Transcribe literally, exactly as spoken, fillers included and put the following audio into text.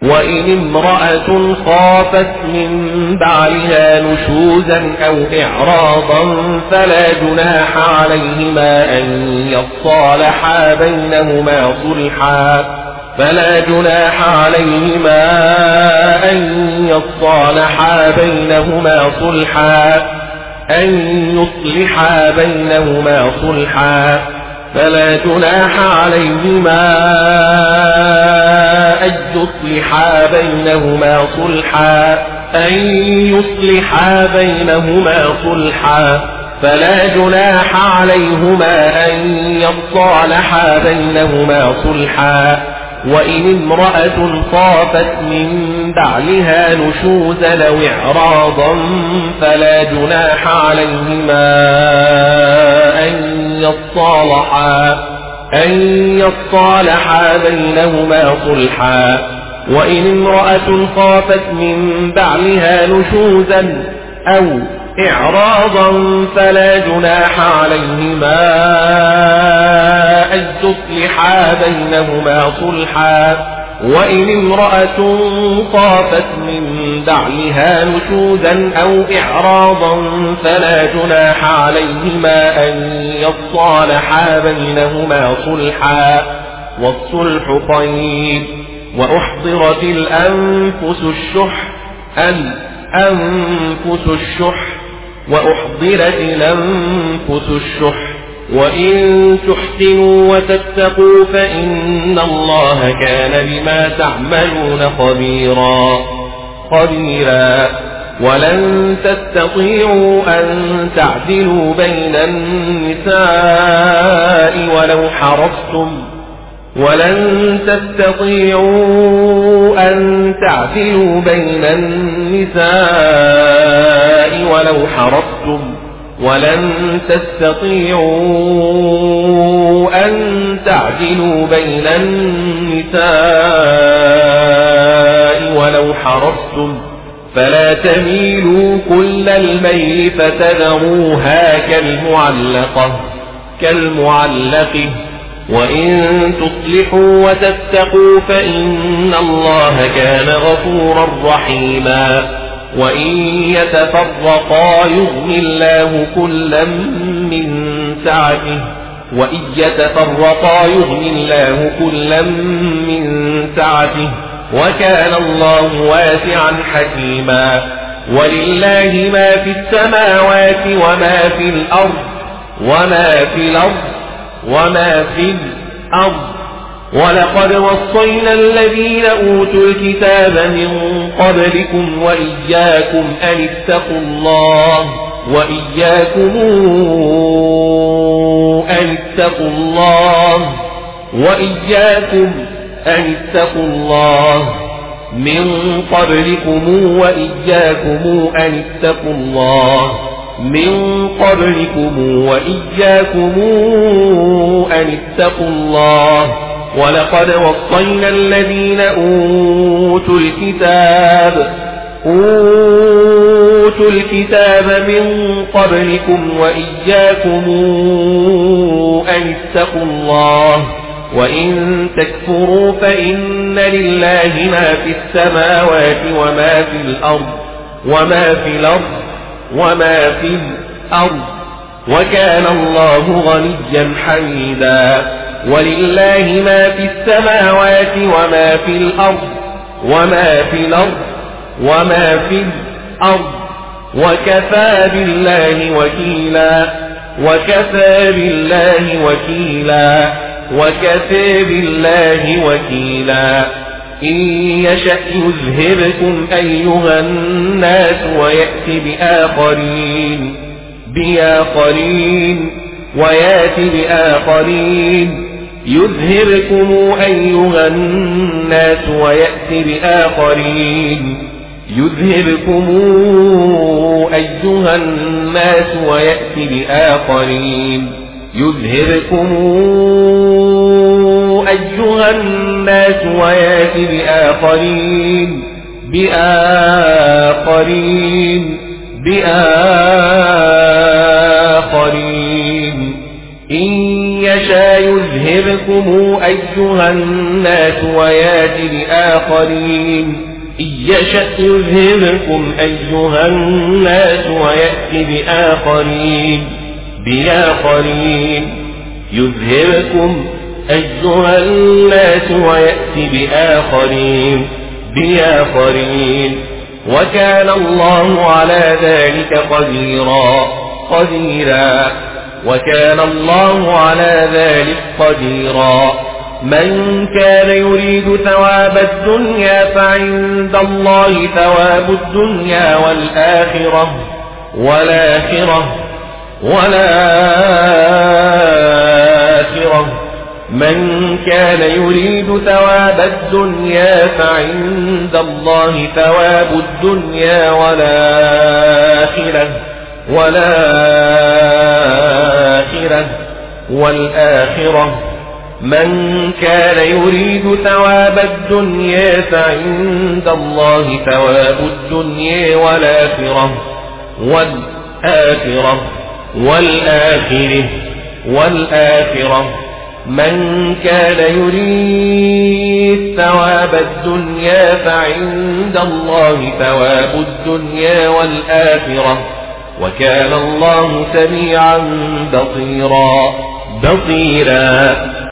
وإن امرأة خافت من بعلها نشوزا أو إعراضا فلا جناح عليهما أن يصالحا بينهما صلحا فلا جناح عليهما أن يصالحا بينهما صلحا أن يصلحا بينهما صلحا فلا جناح عليهما أن يصلحا بينهما صلحا أن يصلحا بينهما صلحا فلا جناح عليهما أن يصالحا بينهما صلحا وإن امرأة خافت من بعلها نشوزا أو إعراضا فلا جناح عليهما أن يصالحا أن يصالحا بينهما صلحا وإن امرأة خافت من بعلها نشوزا أو إعراضا فلا جناح عليهما أن تصلحا بينهما صلحا وإن امرأة خافت من بعلها نشوزا أو إعراضا فلا جناح عليهما أن يصالحا بينهما صلحا والصلح خير وأحضرت الأنفس الشح الأنفس الشح وأحضرت الأنفس الشح وإن تحسنوا وتتقوا فإن الله كان بما تعملون خبيرا خبيرا ولن تستطيعوا أن تعدلوا بين النساء ولو حرصتم ولن تستطيعوا أن تعدلوا بين النساء ولو حرصتم ولن تستطيعوا أن تعدلوا بين النساء ولو حرصتم فلا تميلوا كل الميل فتذروها كالمعلقة كالمعلقة وإن تصلحوا وتتقوا فإن الله كان غفورا رحيما وإن يتفرقا يغني الله كلا من سعته وإن يتفرقا يغني الله كلا من سعته وكان الله واسعا حكيما ولله ما في السماوات وما في الأرض وما في الأرض وما في الأرض ولقد وصينا الذين أوتوا الكتاب من قبلكم وإياكم أن اتقوا الله وإياكم أن اتقوا الله وإياكم أن اتقوا الله من قبلكم وإياكم أن اتقوا الله من قبلكم وإياكم أن اتقوا الله ولقد وصينا الذين أوتوا الكتاب أوتوا الكتاب من قبلكم وإياكم أن اتقوا الله وإن تكفروا فإن لله ما في السماوات وما في الأرض وما في الأرض وما في الأرض وكان الله غنيا حميدا ولله ما في السماوات وما في الأرض وما في الأرض وما في الأرض وكفى بالله وكيلا وكفى بالله وكيلا وكفى بالله وكيلا إن يشأ يذهبكم أيها الناس ويأتي بآخرين بآخرين ويأتي بآخرين يذهبكم أيها الناس ويأتي بآخرين يذهبكم أيها الناس ويأتي بآخرين يذهبكم أيها الناس ويأتي بآخرين بآخرين بآخرين إن يشاء يذهبكم يذهبكم أيها الناس ويات بآخرين إن يشأ يذهبكم أيها الناس ويأت بآخرين بآخرين يذهبكم أيها الناس ويأت بآخرين بآخرين وكان الله على ذلك قديرا قديرا وكان الله على ذلك قديرا من كان يريد ثواب الدنيا فعند الله ثواب الدنيا والآخرة والآخرة والآخرة من كان يريد ثواب الدنيا فعند الله ثواب الدنيا والآخرة والآخرة والآخرة من كان يريد ثواب الدنيا فعند الله ثواب الدنيا والآخرة والآخرة والآخرة والآخرة من كان يريد ثواب الدنيا فعند الله ثواب الدنيا والآخرة وكان الله سميعا بصيرا بصيرا